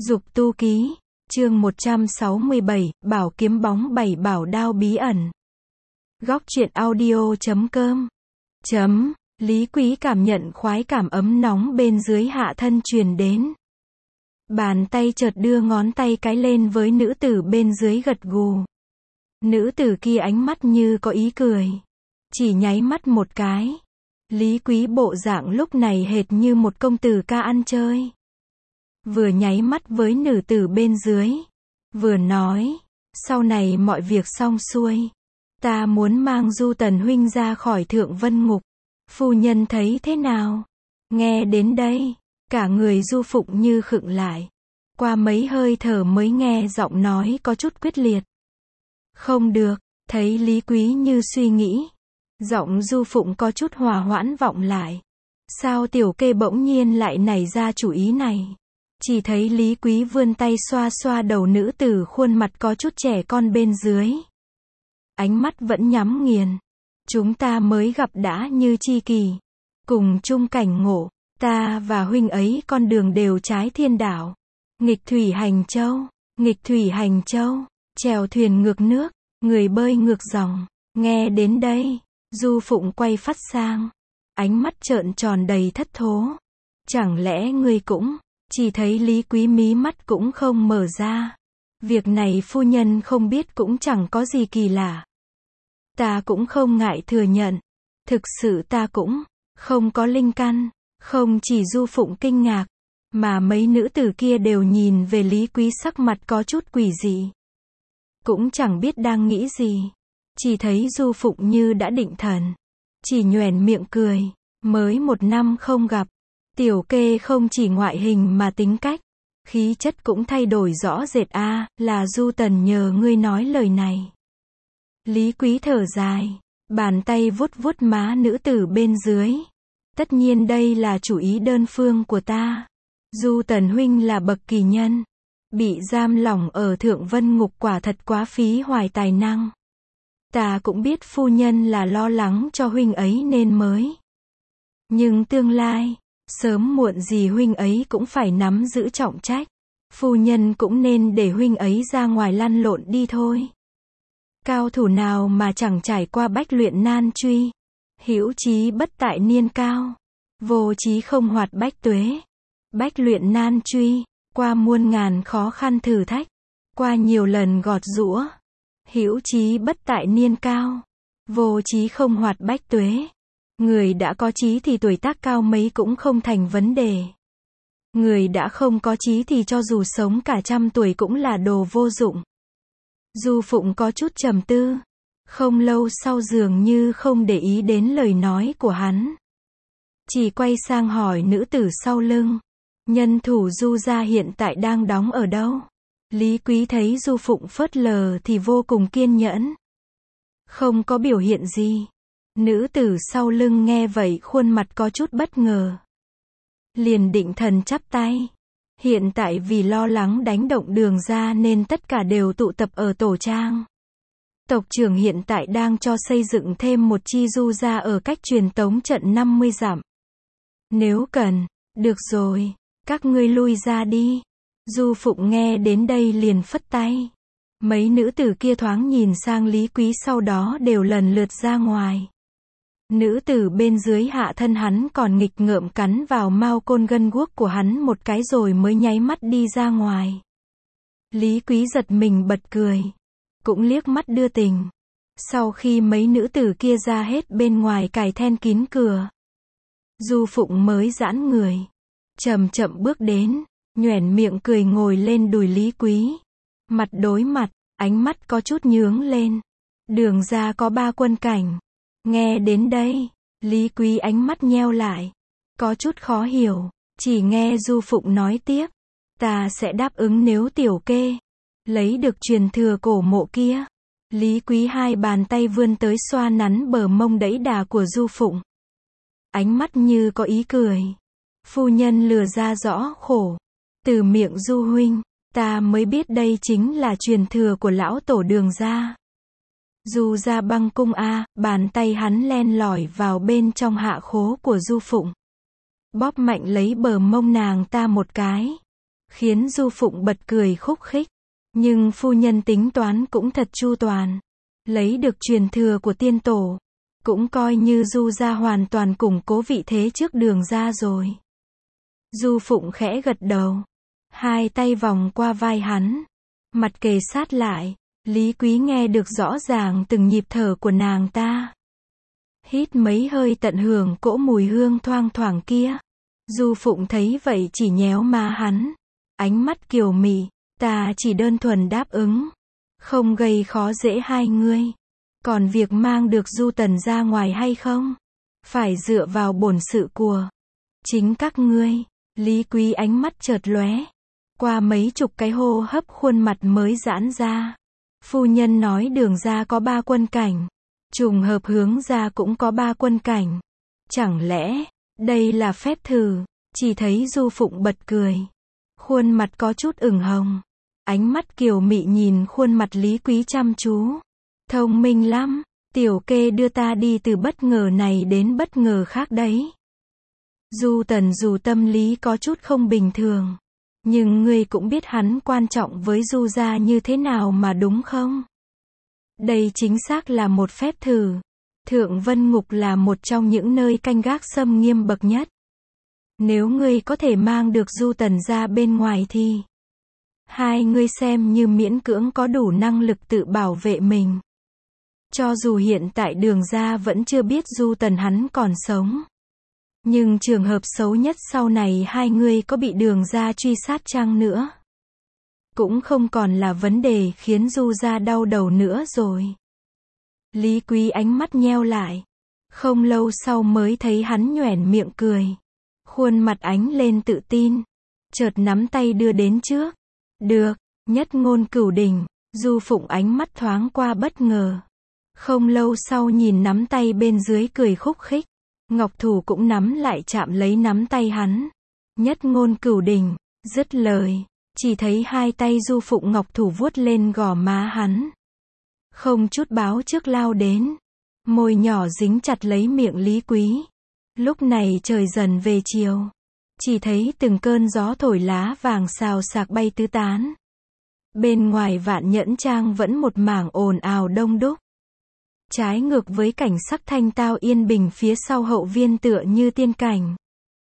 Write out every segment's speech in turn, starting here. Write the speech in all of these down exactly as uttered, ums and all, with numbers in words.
Dục tu ký, chương một trăm sáu mươi bảy, bảo kiếm bóng bảy bảo đao bí ẩn. Góc truyện audio chấm com. Chấm, Lý Quý cảm nhận khoái cảm ấm nóng bên dưới hạ thân truyền đến. Bàn tay chợt đưa ngón tay cái lên với nữ tử bên dưới gật gù. Nữ tử kia ánh mắt như có ý cười. Chỉ nháy mắt một cái. Lý Quý bộ dạng lúc này hệt như một công tử ca ăn chơi. Vừa nháy mắt với nữ tử bên dưới. Vừa nói, sau này mọi việc xong xuôi. Ta muốn mang Du Tần huynh ra khỏi Thượng Vân Ngục. Phu nhân thấy thế nào? Nghe đến đây, cả người Du Phụng như khựng lại. Qua mấy hơi thở mới nghe giọng nói có chút quyết liệt. Không được, thấy Lý Quý như suy nghĩ. Giọng Du Phụng có chút hòa hoãn vọng lại. Sao tiểu kê bỗng nhiên lại nảy ra chủ ý này? Chỉ thấy Lý Quý vươn tay xoa xoa đầu nữ tử khuôn mặt có chút trẻ con bên dưới. Ánh mắt vẫn nhắm nghiền. Chúng ta mới gặp đã như chi kỷ. Cùng chung cảnh ngộ, ta và huynh ấy con đường đều trái thiên đạo. Nghịch thủy hành châu, nghịch thủy hành châu, chèo thuyền ngược nước, người bơi ngược dòng. Nghe đến đây, Du Phụng quay phát sang. Ánh mắt trợn tròn đầy thất thố. Chẳng lẽ ngươi cũng... Chỉ thấy Lý Quý mí mắt cũng không mở ra. Việc này phu nhân không biết cũng chẳng có gì kỳ lạ. Ta cũng không ngại thừa nhận. Thực sự ta cũng không có linh căn. Không chỉ Du Phụng kinh ngạc, mà mấy nữ tử kia đều nhìn về Lý Quý sắc mặt có chút quỷ dị. Cũng chẳng biết đang nghĩ gì. Chỉ thấy Du Phụng như đã định thần. Chỉ nhoẻn miệng cười. Mới một năm không gặp. Tiểu kê không chỉ ngoại hình mà tính cách, khí chất cũng thay đổi rõ rệt a, à, là Du Tần nhờ ngươi nói lời này. Lý Quý thở dài, bàn tay vuốt vuốt má nữ tử bên dưới. Tất nhiên đây là chủ ý đơn phương của ta. Du Tần huynh là bậc kỳ nhân, bị giam lỏng ở Thượng Vân Ngục quả thật quá phí hoài tài năng. Ta cũng biết phu nhân là lo lắng cho huynh ấy nên mới. Nhưng tương lai, sớm muộn gì huynh ấy cũng phải nắm giữ trọng trách. Phu nhân cũng nên để huynh ấy ra ngoài lăn lộn đi thôi. Cao thủ nào mà chẳng trải qua bách luyện nan truy. Hữu chí bất tại niên cao. Vô chí không hoạt bách tuế. Bách luyện nan truy, qua muôn ngàn khó khăn thử thách. Qua nhiều lần gọt giũa. Hữu chí bất tại niên cao. Vô chí không hoạt bách tuế. Người đã có chí thì tuổi tác cao mấy cũng không thành vấn đề. Người đã không có chí thì cho dù sống cả trăm tuổi cũng là đồ vô dụng. Du Phụng có chút trầm tư. Không lâu sau dường như không để ý đến lời nói của hắn. Chỉ quay sang hỏi nữ tử sau lưng. Nhân thủ Du gia hiện tại đang đóng ở đâu? Lý Quý thấy Du Phụng phớt lờ thì vô cùng kiên nhẫn. Không có biểu hiện gì. Nữ tử sau lưng nghe vậy khuôn mặt có chút bất ngờ. Liền định thần chắp tay. Hiện tại vì lo lắng đánh động Đường ra nên tất cả đều tụ tập ở tổ trang. Tộc trưởng hiện tại đang cho xây dựng thêm một chi Du gia ở cách truyền tống trận năm mươi dặm. Nếu cần, được rồi, các ngươi lui ra đi. Du Phụng nghe đến đây liền phất tay. Mấy nữ tử kia thoáng nhìn sang Lý Quý sau đó đều lần lượt ra ngoài. Nữ tử bên dưới hạ thân hắn còn nghịch ngợm cắn vào mao côn gân guốc của hắn một cái rồi mới nháy mắt đi ra ngoài. Lý Quý giật mình bật cười. Cũng liếc mắt đưa tình. Sau khi mấy nữ tử kia ra hết bên ngoài cài then kín cửa. Du Phụng mới giãn người. Chậm chậm bước đến. Nhoẻn miệng cười ngồi lên đùi Lý Quý. Mặt đối mặt, ánh mắt có chút nhướng lên. Đường ra có ba quân cảnh. Nghe đến đây, Lý Quý ánh mắt nheo lại. Có chút khó hiểu, chỉ nghe Du Phụng nói tiếp. Ta sẽ đáp ứng nếu tiểu kê lấy được truyền thừa cổ mộ kia. Lý Quý hai bàn tay vươn tới xoa nắn bờ mông đẫy đà của Du Phụng. Ánh mắt như có ý cười. Phu nhân lừa ra rõ khổ. Từ miệng Du huynh, ta mới biết đây chính là truyền thừa của lão tổ Đường gia. Du ra băng cung a, bàn tay hắn len lỏi vào bên trong hạ khố của Du Phụng. Bóp mạnh lấy bờ mông nàng ta một cái. khiến Du Phụng bật cười khúc khích. Nhưng phu nhân tính toán cũng thật chu toàn. Lấy được truyền thừa của tiên tổ. Cũng coi như Du gia hoàn toàn củng cố vị thế trước Đường gia rồi. Du Phụng khẽ gật đầu. Hai tay vòng qua vai hắn. Mặt kề sát lại. Lý Quý nghe được rõ ràng từng nhịp thở của nàng ta. Hít mấy hơi tận hưởng cỗ mùi hương thoang thoảng kia. Du Phụng thấy vậy chỉ nhéo má hắn. Ánh mắt kiều mị. Ta chỉ đơn thuần đáp ứng. Không gây khó dễ hai ngươi. Còn việc mang được Du Tần ra ngoài hay không? Phải dựa vào bổn sự của chính các ngươi. Lý Quý ánh mắt chợt lóe. Qua mấy chục cái hô hấp khuôn mặt mới giãn ra. Phu nhân nói Đường gia có ba quân cảnh. Trùng hợp Hướng gia cũng có ba quân cảnh. Chẳng lẽ, đây là phép thử? Chỉ thấy Du Phụng bật cười. Khuôn mặt có chút ửng hồng. Ánh mắt kiều mị nhìn khuôn mặt Lý Quý chăm chú. Thông minh lắm, tiểu kê đưa ta đi từ bất ngờ này đến bất ngờ khác đấy. Du Tần dù tâm lý có chút không bình thường. Nhưng ngươi cũng biết hắn quan trọng với Du gia như thế nào mà đúng không? Đây chính xác là một phép thử. Thượng Vân Ngục là một trong những nơi canh gác xâm nghiêm bậc nhất. Nếu ngươi có thể mang được Du Tần ra bên ngoài thì hai ngươi xem như miễn cưỡng có đủ năng lực tự bảo vệ mình. Cho dù hiện tại Đường gia vẫn chưa biết Du Tần hắn còn sống. Nhưng trường hợp xấu nhất sau này hai ngươi có bị Đường gia truy sát chăng nữa, cũng không còn là vấn đề khiến Du gia đau đầu nữa rồi. Lý Quý ánh mắt nheo lại. Không lâu sau mới thấy hắn nhoẻn miệng cười. Khuôn mặt ánh lên tự tin. Chợt nắm tay đưa đến trước. Được, nhất ngôn cửu đỉnh. Du Phụng ánh mắt thoáng qua bất ngờ. Không lâu sau nhìn nắm tay bên dưới cười khúc khích. Ngọc thủ cũng nắm lại chạm lấy nắm tay hắn. Nhất ngôn cửu đỉnh. Dứt lời, chỉ thấy hai tay Du Phụng ngọc thủ vuốt lên gò má hắn. Không chút báo trước lao đến. Môi nhỏ dính chặt lấy miệng Lý Quý. Lúc này trời dần về chiều. Chỉ thấy từng cơn gió thổi lá vàng xào xạc bay tứ tán. Bên ngoài Vạn Nhẫn Trang vẫn một mảng ồn ào đông đúc. Trái ngược với cảnh sắc thanh tao yên bình phía sau hậu viên tựa như tiên cảnh.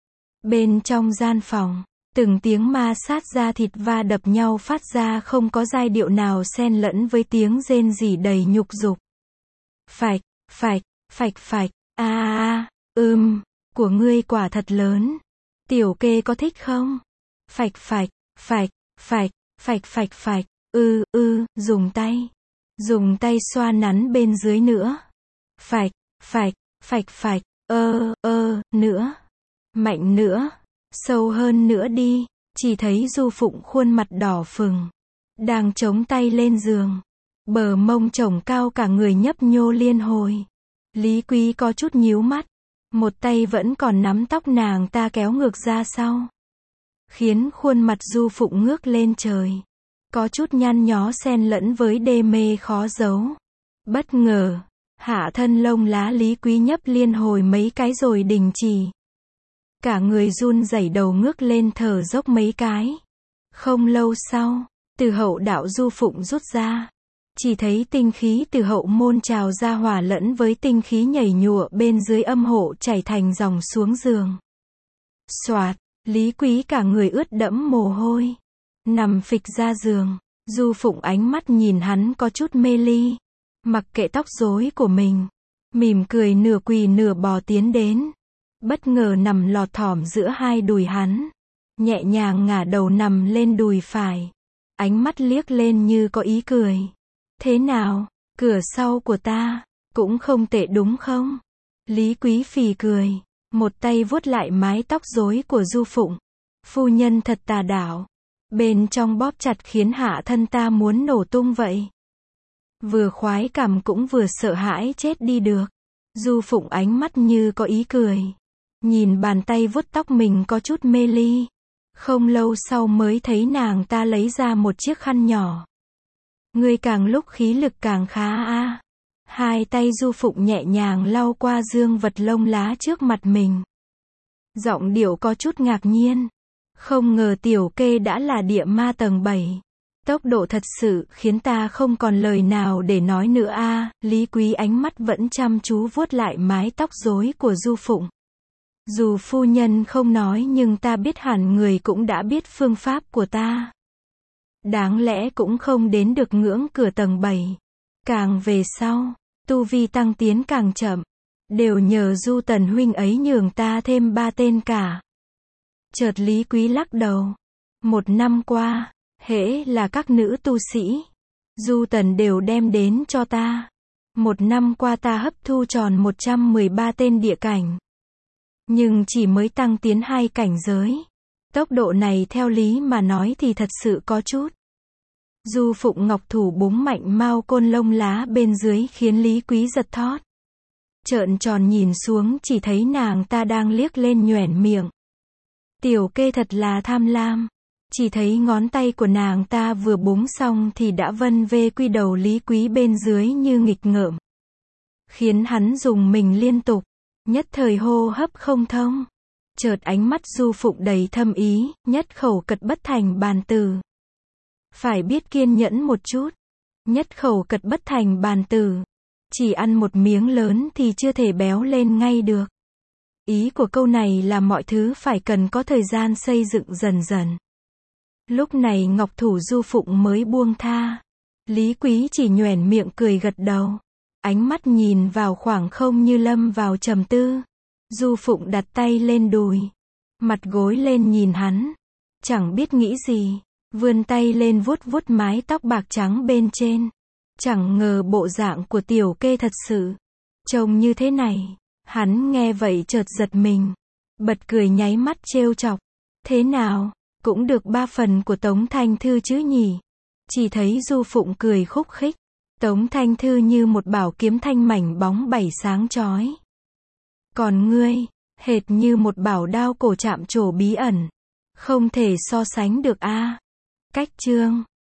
Bên trong gian phòng, từng tiếng ma sát da thịt va đập nhau phát ra không có giai điệu nào xen lẫn với tiếng rên rỉ đầy nhục dục. Phạch, phạch, phạch phạch, a a, ưm, của ngươi quả thật lớn. Tiểu kê có thích không? Phạch phạch, phạch, phạch, phạch phạch phạch, ư, ư, dùng tay. Dùng tay xoa nắn bên dưới nữa. Phạch, phạch, phạch phạch, ơ, ơ, nữa. Mạnh nữa. Sâu hơn nữa đi. Chỉ thấy Du Phụng khuôn mặt đỏ phừng. Đang chống tay lên giường. Bờ mông chồng cao cả người nhấp nhô liên hồi. Lý Quý có chút nhíu mắt. Một tay vẫn còn nắm tóc nàng ta kéo ngược ra sau. Khiến khuôn mặt Du Phụng ngước lên trời. Có chút nhăn nhó xen lẫn với đê mê khó giấu. Bất ngờ, hạ thân lông lá Lý Quý nhấp liên hồi mấy cái rồi đình chỉ. Cả người run rẩy đầu ngước lên thở dốc mấy cái. Không lâu sau, từ hậu đạo Du Phụng rút ra. Chỉ thấy tinh khí từ hậu môn trào ra hòa lẫn với tinh khí nhảy nhụa bên dưới âm hộ chảy thành dòng xuống giường. Xoạt, Lý Quý cả người ướt đẫm mồ hôi. Nằm phịch ra giường. Du Phụng ánh mắt nhìn hắn có chút mê ly. Mặc kệ tóc rối của mình. Mỉm cười nửa quỳ nửa bò tiến đến. Bất ngờ nằm lọt thỏm giữa hai đùi hắn. Nhẹ nhàng ngả đầu nằm lên đùi phải. Ánh mắt liếc lên như có ý cười. Thế nào, cửa sau của ta, cũng không tệ đúng không? Lý Quý phì cười. Một tay vuốt lại mái tóc rối của Du Phụng. Phu nhân thật tà đạo. Bên trong bóp chặt khiến hạ thân ta muốn nổ tung vậy. Vừa khoái cảm cũng vừa sợ hãi chết đi được. Du Phụng ánh mắt như có ý cười. Nhìn bàn tay vuốt tóc mình có chút mê ly. Không lâu sau mới thấy nàng ta lấy ra một chiếc khăn nhỏ. Ngươi càng lúc khí lực càng khá a. À. Hai tay Du Phụng nhẹ nhàng lau qua dương vật lông lá trước mặt mình. Giọng điệu có chút ngạc nhiên. Không ngờ tiểu kê đã là địa ma tầng bảy. Tốc độ thật sự khiến ta không còn lời nào để nói nữa a. À, Lý Quý ánh mắt vẫn chăm chú vuốt lại mái tóc rối của Du Phụng. Dù phu nhân không nói nhưng ta biết hẳn người cũng đã biết phương pháp của ta. Đáng lẽ cũng không đến được ngưỡng cửa tầng bảy. Càng về sau, tu vi tăng tiến càng chậm. Đều nhờ Du Tần huynh ấy nhường ta thêm ba tên cả. Chợt Lý Quý lắc đầu. Một năm qua, hễ là các nữ tu sĩ, Du Tần đều đem đến cho ta. Một năm qua ta hấp thu tròn một trăm mười ba tên địa cảnh. Nhưng chỉ mới tăng tiến hai cảnh giới. Tốc độ này theo lý mà nói thì thật sự có chút. Du Phụng ngọc thủ búng mạnh mao côn lông lá bên dưới khiến Lý Quý giật thót. Trợn tròn nhìn xuống chỉ thấy nàng ta đang liếc lên nhoẻn miệng. Tiểu kê thật là tham lam. Chỉ thấy ngón tay của nàng ta vừa búng xong thì đã vân vê quy đầu Lý Quý bên dưới như nghịch ngợm. Khiến hắn dùng mình liên tục. Nhất thời hô hấp không thông. Chợt ánh mắt Du Phụng đầy thâm ý, nhất khẩu cật bất thành bàn từ. Phải biết kiên nhẫn một chút. Nhất khẩu cật bất thành bàn từ. Chỉ ăn một miếng lớn thì chưa thể béo lên ngay được. Ý của câu này là mọi thứ phải cần có thời gian xây dựng dần dần. Lúc này ngọc thủ Du Phụng mới buông tha. Lý Quý chỉ nhoẻn miệng cười gật đầu. Ánh mắt nhìn vào khoảng không như lâm vào trầm tư. Du Phụng đặt tay lên đùi. Mặt gối lên nhìn hắn. Chẳng biết nghĩ gì. Vươn tay lên vuốt vuốt mái tóc bạc trắng bên trên. Chẳng ngờ bộ dạng của tiểu kê thật sự trông như thế này. Hắn nghe vậy chợt giật mình. Bật cười nháy mắt trêu chọc. Thế nào, cũng được ba phần của Tống Thanh Thư chứ nhỉ? Chỉ thấy Du Phụng cười khúc khích. Tống Thanh Thư như một bảo kiếm thanh mảnh bóng bảy sáng chói. Còn ngươi, hệt như một bảo đao cổ chạm trổ bí ẩn. Không thể so sánh được a. Cách chương